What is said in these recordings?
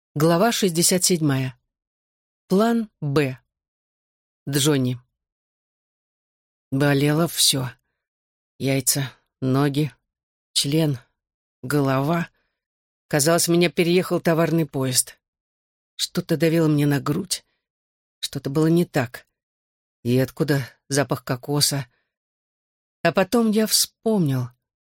Глава 67. План «Б». Джонни. Болело все. Яйца, ноги, член, голова. Казалось, меня переехал товарный поезд. Что-то давило мне на грудь. Что-то было не так. И откуда запах кокоса? А потом я вспомнил.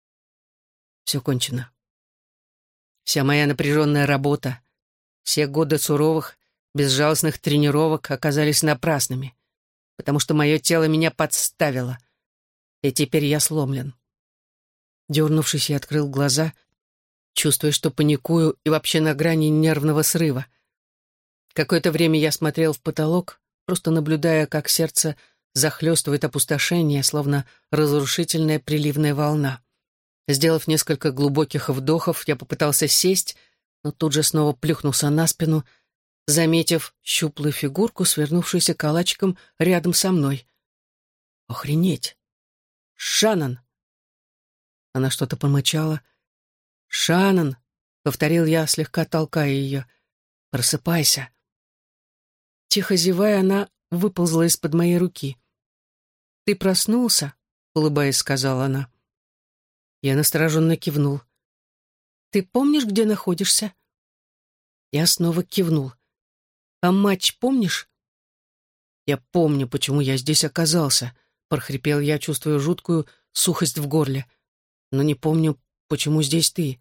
Все кончено. Вся моя напряженная работа, все годы суровых, безжалостных тренировок оказались напрасными, потому что мое тело меня подставило, и теперь я сломлен. Дернувшись, я открыл глаза, чувствуя, что паникую и вообще на грани нервного срыва. Какое-то время я смотрел в потолок, просто наблюдая, как сердце захлестывает опустошение, словно разрушительная приливная волна. Сделав несколько глубоких вдохов, я попытался сесть, но тут же снова плюхнулся на спину, заметив щуплую фигурку, свернувшуюся калачиком рядом со мной. Охренеть! Шаннон! Она что-то помычала. «Шаннон!» — повторил я, слегка толкая ее. «Просыпайся!» Тихо зевая, она выползла из-под моей руки. «Ты проснулся?» — улыбаясь, сказала она. Я настороженно кивнул. «Ты помнишь, где находишься?» Я снова кивнул. «А матч помнишь?» «Я помню, почему я здесь оказался», — прохрипел я, чувствуя жуткую сухость в горле. «Но не помню, почему здесь ты».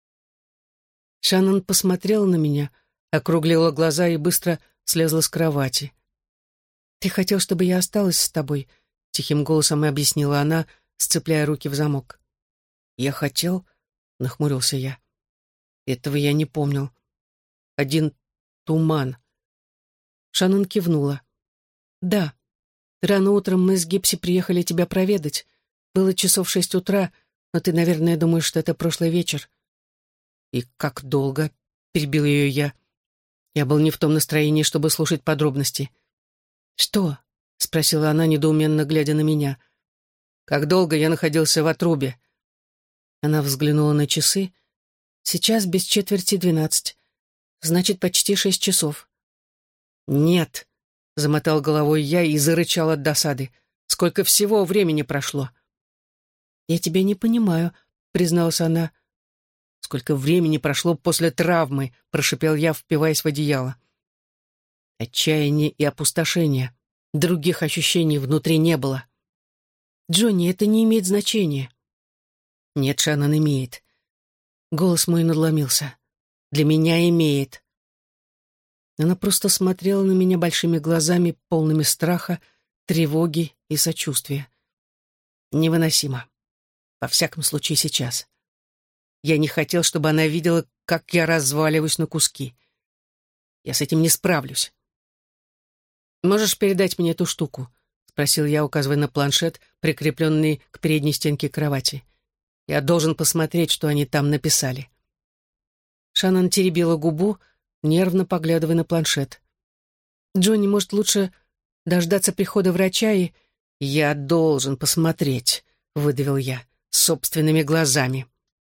Шаннон посмотрела на меня, округлила глаза и быстро слезла с кровати. «Ты хотел, чтобы я осталась с тобой», — тихим голосом объяснила она, сцепляя руки в замок. «Я хотел», — нахмурился я. «Этого я не помнил. Один туман». Шаннон кивнула. «Да. Рано утром мы с Гипси приехали тебя проведать. Было часов 6 утра, но ты, наверное, думаешь, что это прошлый вечер». «И как долго?» — перебил ее я. Я был не в том настроении, чтобы слушать подробности. «Что?» — спросила она, недоуменно глядя на меня. «Как долго я находился в отрубе?» Она взглянула на часы. «Сейчас без четверти 12. Значит, почти 6 часов». «Нет», — замотал головой я и зарычал от досады. «Сколько всего времени прошло?» «Я тебя не понимаю», — призналась она. «Сколько времени прошло после травмы», — прошипел я, впиваясь в одеяло. Отчаяние и опустошение. Других ощущений внутри не было. «Джонни, это не имеет значения». «Нет, Шаннон, имеет». Голос мой надломился. «Для меня имеет». Она просто смотрела на меня большими глазами, полными страха, тревоги и сочувствия. Невыносимо. Во всяком случае, сейчас. Я не хотел, чтобы она видела, как я разваливаюсь на куски. Я с этим не справлюсь. «Можешь передать мне эту штуку?» — спросил я, указывая на планшет, прикрепленный к передней стенке кровати. «Я должен посмотреть, что они там написали». Шаннон теребила губу, нервно поглядывая на планшет. «Джонни, может, лучше дождаться прихода врача и...» «Я должен посмотреть», — выдавил я, собственными глазами.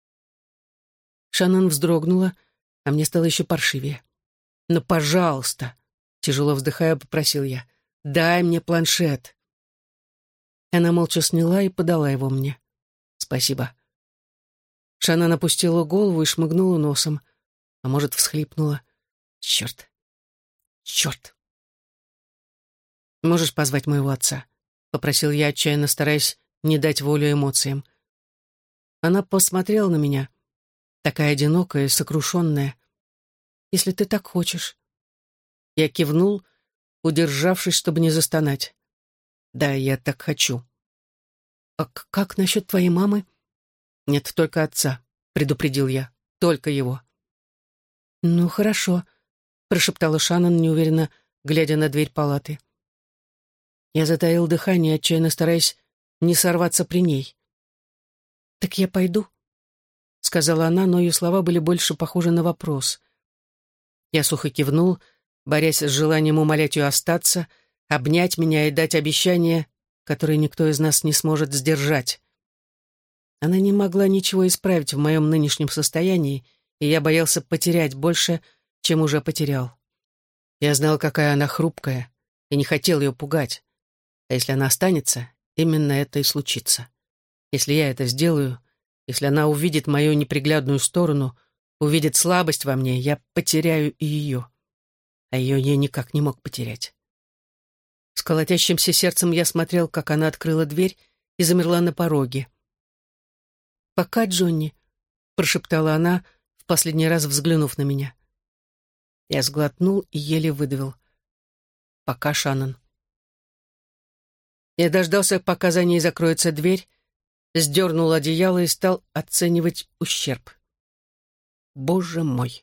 Шаннон вздрогнула, а мне стало еще паршивее. «Ну, пожалуйста», — тяжело вздыхая, попросил я, — «дай мне планшет». Она молча сняла и подала его мне. «Спасибо». Шаннон опустила голову и шмыгнула носом, а может, всхлипнула. «Черт! Черт!» «Можешь позвать моего отца?» — попросил я, отчаянно стараясь не дать волю эмоциям. Она посмотрела на меня, такая одинокая и сокрушенная. «Если ты так хочешь». Я кивнул, удержавшись, чтобы не застонать. «Да, я так хочу». «А как насчет твоей мамы?» «Нет, только отца», — предупредил я. «Только его». «Ну, хорошо», — прошептала Шаннон, неуверенно глядя на дверь палаты. Я затаил дыхание, отчаянно стараясь не сорваться при ней. «Так я пойду», — сказала она, но ее слова были больше похожи на вопрос. Я сухо кивнул, борясь с желанием умолять ее остаться, обнять меня и дать обещание, которое никто из нас не сможет сдержать. Она не могла ничего исправить в моем нынешнем состоянии, и я боялся потерять больше, чем уже потерял. Я знал, какая она хрупкая, и не хотел ее пугать. А если она останется, именно это и случится. Если я это сделаю, если она увидит мою неприглядную сторону, увидит слабость во мне, я потеряю и ее. А ее я никак не мог потерять. С колотящимся сердцем я смотрел, как она открыла дверь и замерла на пороге. «Пока, Джонни», — прошептала она, в последний раз взглянув на меня. Я сглотнул и еле выдавил. «Пока, Шаннон». Я дождался, пока за ней закроется дверь, сдернул одеяло и стал оценивать ущерб. Боже мой!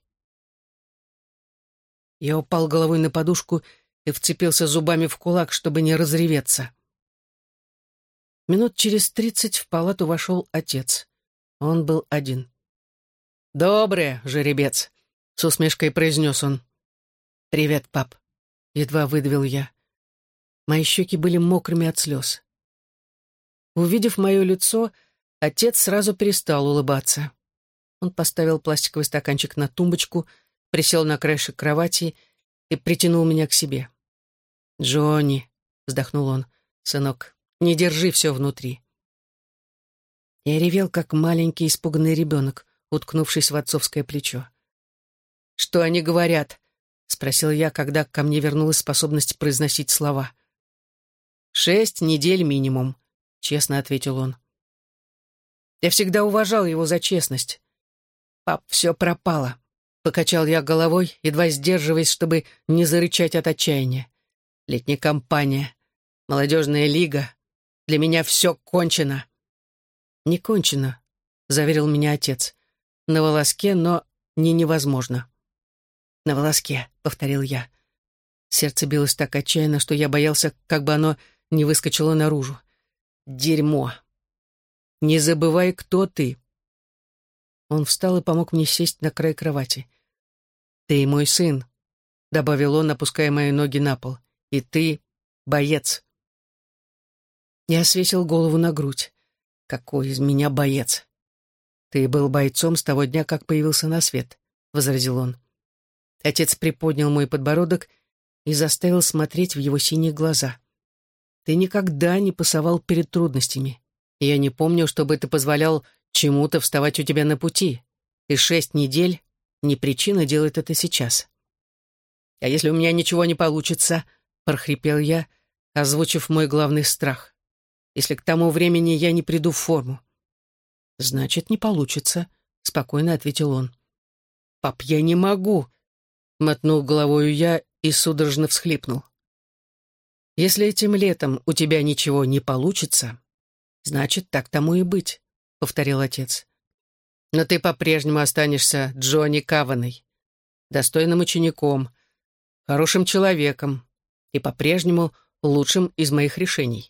Я упал головой на подушку и вцепился зубами в кулак, чтобы не разреветься. Минут через 30 в палату вошел отец. Он был один. «Доброе, жеребец!» — с усмешкой произнес он. «Привет, пап!» — едва выдавил я. Мои щеки были мокрыми от слез. Увидев мое лицо, отец сразу перестал улыбаться. Он поставил пластиковый стаканчик на тумбочку, присел на краешек кровати и притянул меня к себе. «Джонни», — вздохнул он, — «сынок, не держи все внутри». Я ревел, как маленький испуганный ребенок, уткнувшись в отцовское плечо. «Что они говорят?» — спросил я, когда ко мне вернулась способность произносить слова. 6 недель минимум», — честно ответил он. Я всегда уважал его за честность. «Пап, все пропало», — покачал я головой, едва сдерживаясь, чтобы не зарычать от отчаяния. «Летняя кампания, молодежная лига. Для меня все кончено». «Не кончено», — заверил меня отец. «На волоске, но не невозможно». «На волоске», — повторил я. Сердце билось так отчаянно, что я боялся, как бы оно не выскочило наружу. «Дерьмо! Не забывай, кто ты!» Он встал и помог мне сесть на край кровати. «Ты мой сын», — добавил он, опуская мои ноги на пол. «И ты боец». Я свесил голову на грудь. «Какой из меня боец?» «Ты был бойцом с того дня, как появился на свет», — возразил он. Отец приподнял мой подбородок и заставил смотреть в его синие глаза. «Ты никогда не пасовал перед трудностями. И я не помню, чтобы ты позволял чему-то вставать у тебя на пути. И 6 недель — не причина делать это сейчас». «А если у меня ничего не получится?» — прохрипел я, озвучив мой главный страх. «Если к тому времени я не приду в форму?» «Значит, не получится», — спокойно ответил он. «Пап, я не могу», — мотнул головою я и судорожно всхлипнул. «Если этим летом у тебя ничего не получится, значит, так тому и быть», — повторил отец. «Но ты по-прежнему останешься Джонни Каваной, достойным учеником, хорошим человеком и по-прежнему лучшим из моих решений».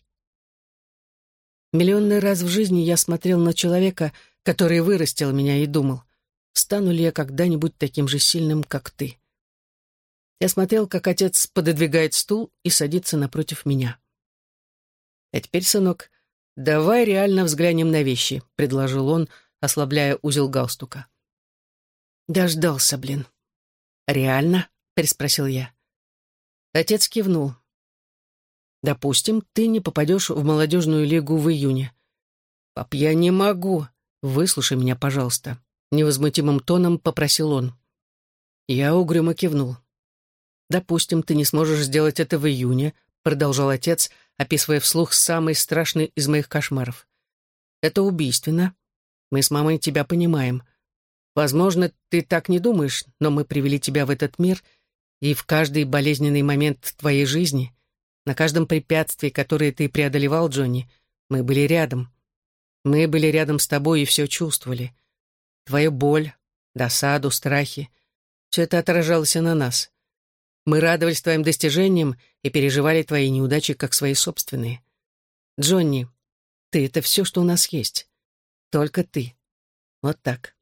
Миллионный раз в жизни я смотрел на человека, который вырастил меня, и думал, стану ли я когда-нибудь таким же сильным, как ты. Я смотрел, как отец пододвигает стул и садится напротив меня. «А теперь, сынок, давай реально взглянем на вещи», — предложил он, ослабляя узел галстука. «Дождался, блин». «Реально?» — переспросил я. Отец кивнул. «Допустим, ты не попадешь в молодежную лигу в июне». «Пап, я не могу. Выслушай меня, пожалуйста», — невозмутимым тоном попросил он. Я угрюмо кивнул. «Допустим, ты не сможешь сделать это в июне», — продолжал отец, описывая вслух самый страшный из моих кошмаров. «Это убийственно. Мы с мамой тебя понимаем. Возможно, ты так не думаешь, но мы привели тебя в этот мир, и в каждый болезненный момент твоей жизни, на каждом препятствии, которое ты преодолевал, Джонни, мы были рядом. Мы были рядом с тобой и все чувствовали. Твою боль, досаду, страхи — все это отражалось и на нас. Мы радовались твоим достижениям и переживали твои неудачи как свои собственные. Джонни, ты — это все, что у нас есть. Только ты. Вот так».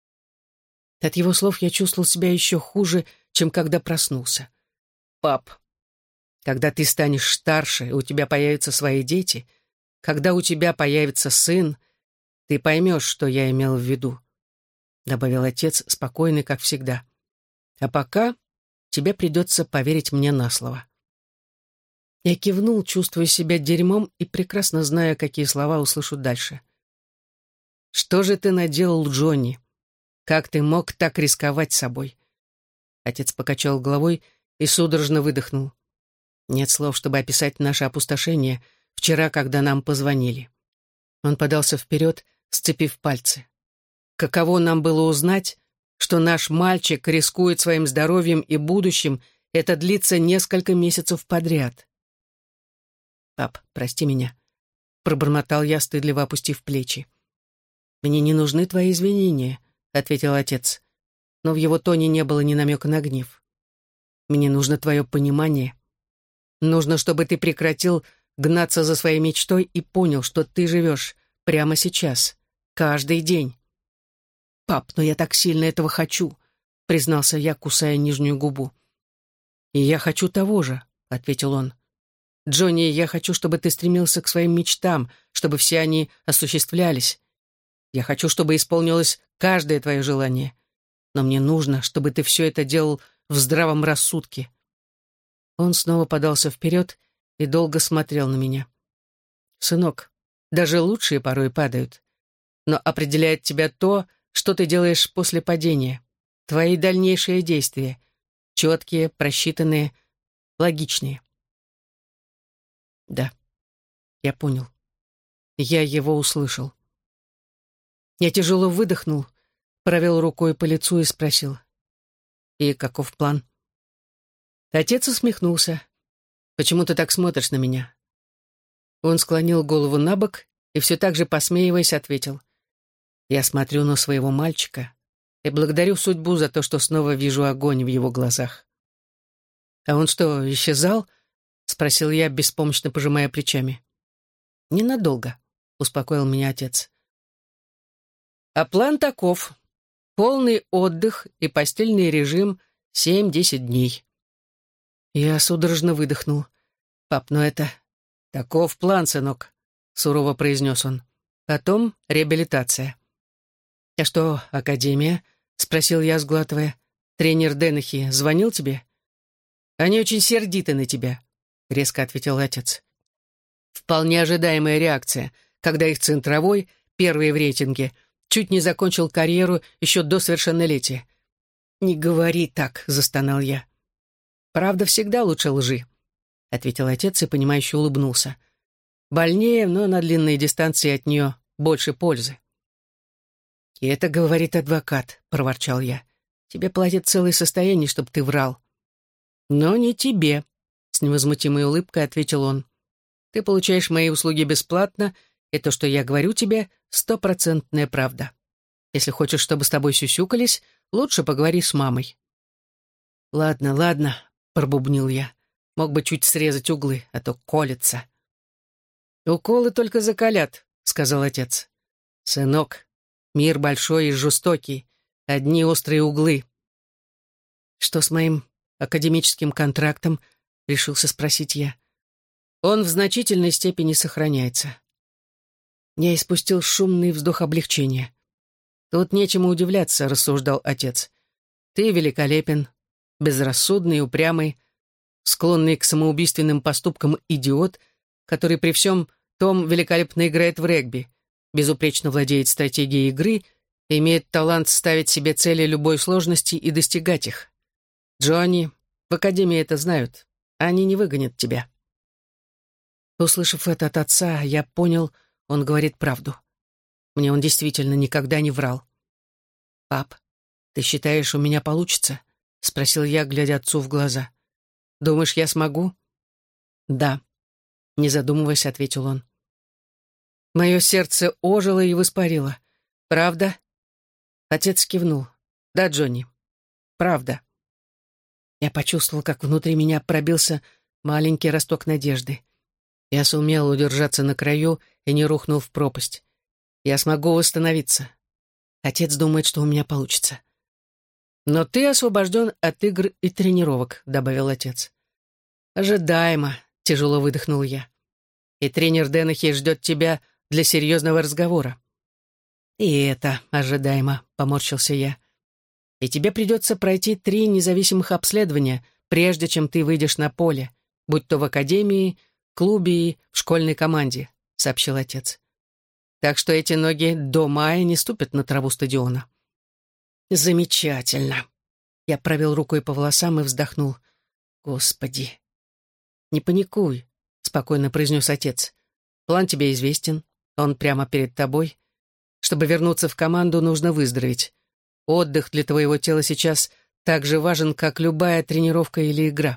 От его слов я чувствовал себя еще хуже, чем когда проснулся. «Пап, когда ты станешь старше, и у тебя появятся свои дети, когда у тебя появится сын, ты поймешь, что я имел в виду», — добавил отец, спокойный, как всегда. А пока тебе придется поверить мне на слово». Я кивнул, чувствуя себя дерьмом и прекрасно зная, какие слова услышу дальше. «Что же ты наделал, Джонни? Как ты мог так рисковать собой?» Отец покачал головой и судорожно выдохнул. Нет слов, чтобы описать наше опустошение вчера, когда нам позвонили. Он подался вперед, сцепив пальцы. Каково нам было узнать, что наш мальчик рискует своим здоровьем и будущим, это длится несколько месяцев подряд. «Пап, прости меня», — пробормотал я, стыдливо опустив плечи. «Мне не нужны твои извинения», — ответил отец, но в его тоне не было ни намека на гнев. «Мне нужно твое понимание. Нужно, чтобы ты прекратил гнаться за своей мечтой и понял, что ты живешь прямо сейчас, каждый день». «Пап, но я так сильно этого хочу», — признался я, кусая нижнюю губу. «И я хочу того же», — ответил он. «Джонни, я хочу, чтобы ты стремился к своим мечтам, чтобы все они осуществлялись. Я хочу, чтобы исполнилось каждое твое желание. Но мне нужно, чтобы ты все это делал в здравом рассудке». Он снова подался вперед и долго смотрел на меня. «Сынок, даже лучшие порой падают. Но определяет тебя то, что ты делаешь после падения. Твои дальнейшие действия. Четкие, просчитанные, логичные». Да, я понял. Я его услышал. Я тяжело выдохнул, провел рукой по лицу и спросил: «И каков план?» Отец усмехнулся. «Почему ты так смотришь на меня?» Он склонил голову на бок и все так же, посмеиваясь, ответил: «Я смотрю на своего мальчика и благодарю судьбу за то, что снова вижу огонь в его глазах». «А он что, исчезал?» — спросил я, беспомощно пожимая плечами. «Ненадолго», — успокоил меня отец. «А план таков: полный отдых и постельный режим 7-10 дней». Я судорожно выдохнул. «Пап, но это...» «Таков план, сынок», — сурово произнес он. «Потом реабилитация». «А что, академия?» — спросил я, сглатывая. «Тренер Деннехи звонил тебе?» «Они очень сердиты на тебя», — резко ответил отец. «Вполне ожидаемая реакция, когда их центровой, первый в рейтинге, чуть не закончил карьеру еще до совершеннолетия». «Не говори так», — застонал я. «Правда всегда лучше лжи», — ответил отец и, понимающе улыбнулся. «Больнее, но на длинной дистанции от нее больше пользы». «И это говорит адвокат», — проворчал я. «Тебе платят целое состояние, чтобы ты врал». «Но не тебе», — с невозмутимой улыбкой ответил он. «Ты получаешь мои услуги бесплатно, и то, что я говорю тебе, 100% правда. Если хочешь, чтобы с тобой сюсюкались, лучше поговори с мамой». «Ладно, ладно», — пробубнил я. «Мог бы чуть срезать углы, а то колется». «Уколы только закалят», — сказал отец. «Сынок, мир большой и жестокий, одни острые углы». «Что с моим академическим контрактом?» — решился спросить я. «Он в значительной степени сохраняется». Я испустил шумный вздох облегчения. «Тут нечему удивляться», — рассуждал отец. «Ты великолепен, безрассудный, упрямый, склонный к самоубийственным поступкам идиот, который при всем том великолепно играет в регби, безупречно владеет стратегией игры и имеет талант ставить себе цели любой сложности и достигать их. Джонни, в академии это знают, они не выгонят тебя». Услышав это от отца, я понял, он говорит правду. Мне он действительно никогда не врал. «Пап, ты считаешь, у меня получится?» — спросил я, глядя отцу в глаза. «Думаешь, я смогу?» «Да», — не задумываясь, ответил он. Мое сердце ожило и воспарило. «Правда?» Отец кивнул. «Да, Джонни, правда». Я почувствовал, как внутри меня пробился маленький росток надежды. Я сумел удержаться на краю и не рухнул в пропасть. Я смогу восстановиться. Отец думает, что у меня получится. «Но ты освобожден от игр и тренировок», — добавил отец. «Ожидаемо», — тяжело выдохнул я. «И тренер Деннехи ждет тебя для серьезного разговора». «И это ожидаемо», — поморщился я. и тебе придется пройти 3 независимых обследования, прежде чем ты выйдешь на поле, будь то в академии, клубе и в школьной команде», — сообщил отец. «Так что эти ноги до мая не ступят на траву стадиона». «Замечательно». Я провел рукой по волосам и вздохнул. «Господи». «Не паникуй», — спокойно произнес отец. «План тебе известен, он прямо перед тобой. Чтобы вернуться в команду, нужно выздороветь. Отдых для твоего тела сейчас так же важен, как любая тренировка или игра».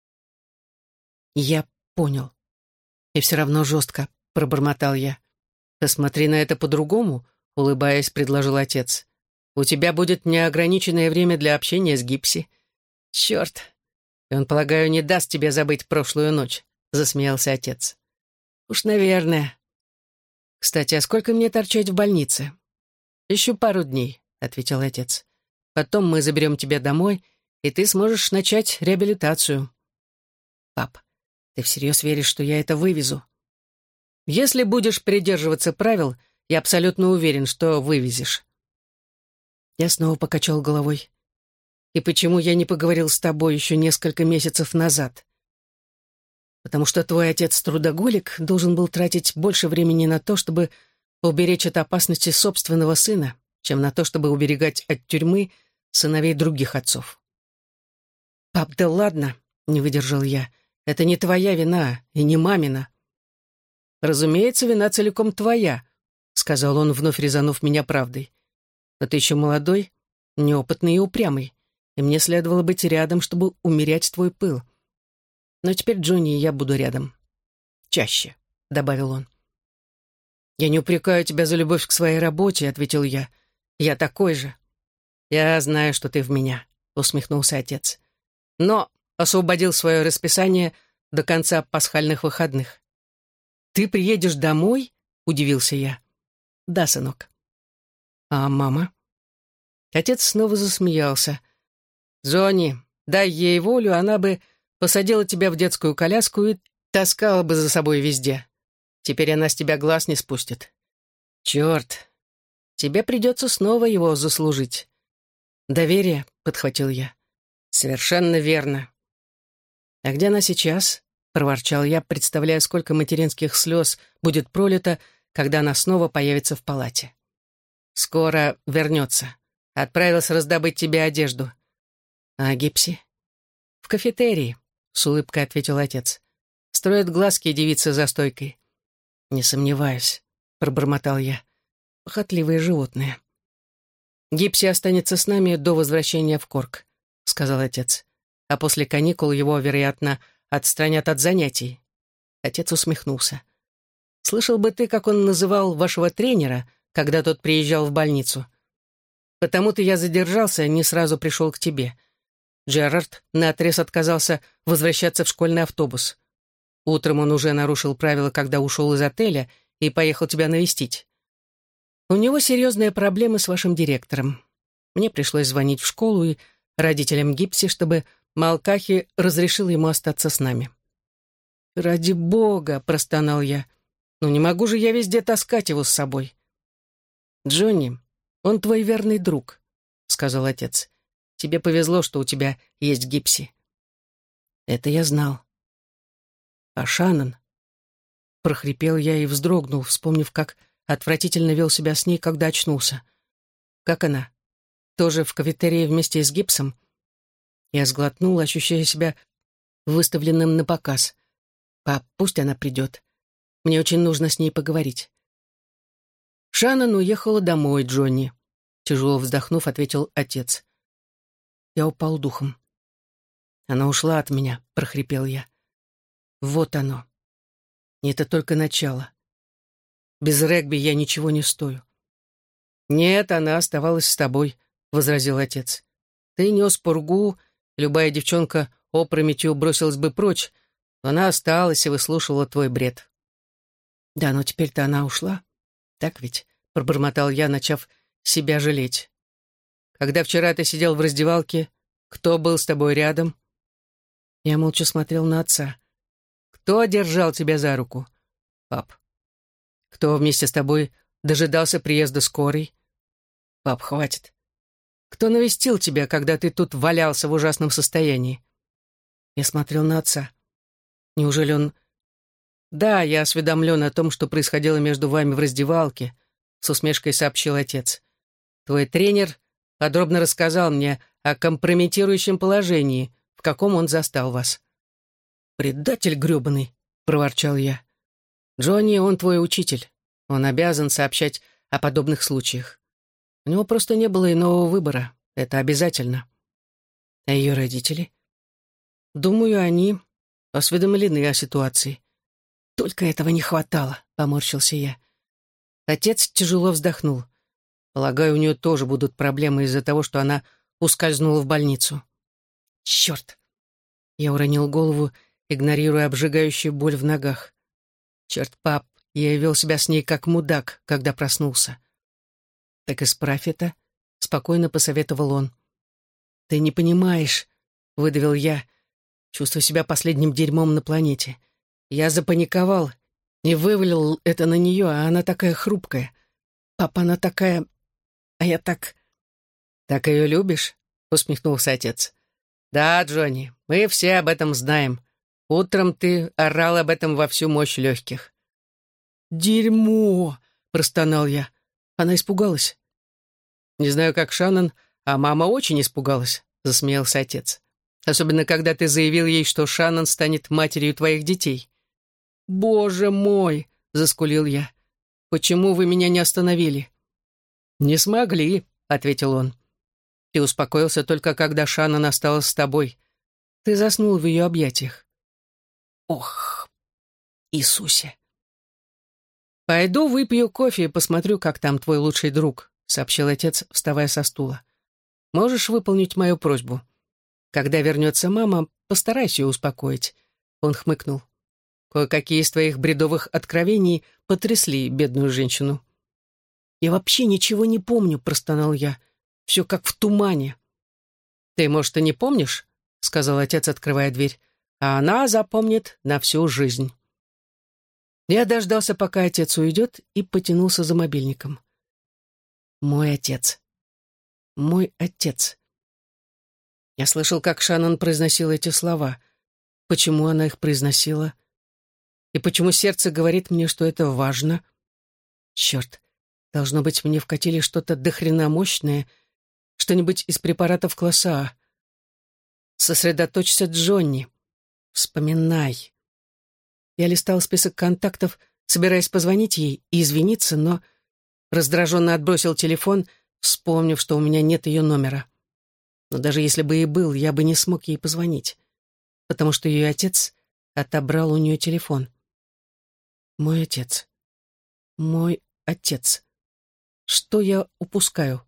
«Я понял. И все равно жестко», — пробормотал я. «Посмотри на это по-другому», — улыбаясь, предложил отец. «У тебя будет неограниченное время для общения с Гипси». «Черт! И он, полагаю, не даст тебе забыть прошлую ночь», — засмеялся отец. «Уж, наверное. Кстати, а сколько мне торчать в больнице?» «Еще пару дней», — ответил отец. «Потом мы заберем тебя домой, и ты сможешь начать реабилитацию». «Пап, ты всерьез веришь, что я это вывезу?» «Если будешь придерживаться правил, я абсолютно уверен, что вывезешь». Я снова покачал головой. «И почему я не поговорил с тобой еще несколько месяцев назад?» «Потому что твой отец-трудоголик должен был тратить больше времени на то, чтобы уберечь от опасности собственного сына, чем на то, чтобы уберегать от тюрьмы сыновей других отцов». «Пап, да ладно», — не выдержал я, — «это не твоя вина и не мамина». «Разумеется, вина целиком твоя», — сказал он, вновь резанув меня правдой. «Но ты еще молодой, неопытный и упрямый, и мне следовало быть рядом, чтобы умерять твой пыл. Но теперь, Джонни, я буду рядом. Чаще», — добавил он. «Я не упрекаю тебя за любовь к своей работе», — ответил я. «Я такой же». «Я знаю, что ты в меня», — усмехнулся отец. «Но освободил свое расписание до конца пасхальных выходных». «Ты приедешь домой?» — удивился я. «Да, сынок». «А мама?» Отец снова засмеялся. «Джонни, дай ей волю, она бы посадила тебя в детскую коляску и таскала бы за собой везде. Теперь она с тебя глаз не спустит. Черт, тебе придется снова его заслужить». «Доверие», — подхватил я. «Совершенно верно». «А где она сейчас?» — проворчал я, представляя, сколько материнских слез будет пролито, когда она снова появится в палате. «Скоро вернется. Отправилась раздобыть тебе одежду». «А Гипси?» «В кафетерии», — с улыбкой ответил отец. «Строят глазки девицы за стойкой». «Не сомневаюсь», — пробормотал я. «Похотливые животные». «Гипси останется с нами до возвращения в Корк», — сказал отец. «А после каникул его, вероятно, отстранят от занятий». Отец усмехнулся. «Слышал бы ты, как он называл вашего тренера, когда тот приезжал в больницу? Потому-то я задержался, не сразу пришел к тебе. Джерард наотрез отказался возвращаться в школьный автобус. Утром он уже нарушил правила, когда ушел из отеля и поехал тебя навестить. У него серьезные проблемы с вашим директором. Мне пришлось звонить в школу и родителям Гипси, чтобы Малкахи разрешил ему остаться с нами». «Ради бога!» — простонал я. «Ну не могу же я везде таскать его с собой». «Джонни, он твой верный друг», — сказал отец. «Тебе повезло, что у тебя есть Гипси». Это я знал. «А Шаннон?» Прохрипел я и вздрогнул, вспомнив, как отвратительно вел себя с ней, когда очнулся. «Как она? Тоже в кафетерии вместе с Гипсом?» Я сглотнул, ощущая себя выставленным на показ. «Пап, пусть она придет. Мне очень нужно с ней поговорить». «Шаннон уехала домой, Джонни», — тяжело вздохнув, ответил отец. Я упал духом. «Она ушла от меня», — прохрипел я. «Вот оно. И это только начало. Без регби я ничего не стою». «Нет, она оставалась с тобой», — возразил отец. «Ты нес пургу, любая девчонка опрометью бросилась бы прочь, но она осталась и выслушивала твой бред». «Да, но теперь-то она ушла. Так ведь?» — пробормотал я, начав себя жалеть. «Когда вчера ты сидел в раздевалке, кто был с тобой рядом?» Я молча смотрел на отца. «Кто держал тебя за руку?» «Пап». «Кто вместе с тобой дожидался приезда скорой?» «Пап, хватит». Кто навестил тебя, когда ты тут валялся в ужасном состоянии?» Я смотрел на отца. Неужели он... «Да, я осведомлен о том, что происходило между вами в раздевалке», — с усмешкой сообщил отец. «Твой тренер подробно рассказал мне о компрометирующем положении, в каком он застал вас». «Предатель грёбаный», — проворчал я. «Джонни, он твой учитель. Он обязан сообщать о подобных случаях. У него просто не было иного выбора. Это обязательно». «А ее родители?» «Думаю, они осведомлены о ситуации». «Только этого не хватало», — поморщился я. Отец тяжело вздохнул. «Полагаю, у нее тоже будут проблемы из-за того, что она ускользнула в больницу». «Черт!» Я уронил голову, игнорируя обжигающую боль в ногах. «Черт, пап, я вел себя с ней как мудак, когда проснулся». «Так исправь это», — спокойно посоветовал он. «Ты не понимаешь», — выдавил я, чувствуя себя последним дерьмом на планете. Я запаниковал и вывалил это на нее, а она такая хрупкая. Папа, она такая... А я так... «Так ее любишь?» — усмехнулся отец. «Да, Джонни, мы все об этом знаем. Утром ты орал об этом во всю мощь легких». «Дерьмо!» — простонал я. Она испугалась. «Не знаю, как Шаннон, а мама очень испугалась», — засмеялся отец. «Особенно, когда ты заявил ей, что Шаннон станет матерью твоих детей». «Боже мой!» — заскулил я. «Почему вы меня не остановили?» «Не смогли», — ответил он. «Ты успокоился только, когда Шаннон осталась с тобой. Ты заснул в ее объятиях». «Ох, Иисусе!» «Пойду выпью кофе и посмотрю, как там твой лучший друг», — сообщил отец, вставая со стула. «Можешь выполнить мою просьбу? Когда вернется мама, постарайся ее успокоить». Он хмыкнул. «Кое-какие из твоих бредовых откровений потрясли бедную женщину». «Я вообще ничего не помню», — простонал я. «Все как в тумане». «Ты, может, и не помнишь?» — сказал отец, открывая дверь. «А она запомнит на всю жизнь». Я дождался, пока отец уйдет, и потянулся за мобильником. Мой отец. Мой отец. Я слышал, как Шаннон произносила эти слова. Почему она их произносила? И почему сердце говорит мне, что это важно? Черт, должно быть, мне вкатили что-то дохрена мощное, что-нибудь из препаратов класса А. Сосредоточься, Джонни. Вспоминай. Я листал список контактов, собираясь позвонить ей и извиниться, но раздраженно отбросил телефон, вспомнив, что у меня нет ее номера. Но даже если бы и был, я бы не смог ей позвонить, потому что ее отец отобрал у нее телефон. Мой отец. Мой отец. Что я упускаю?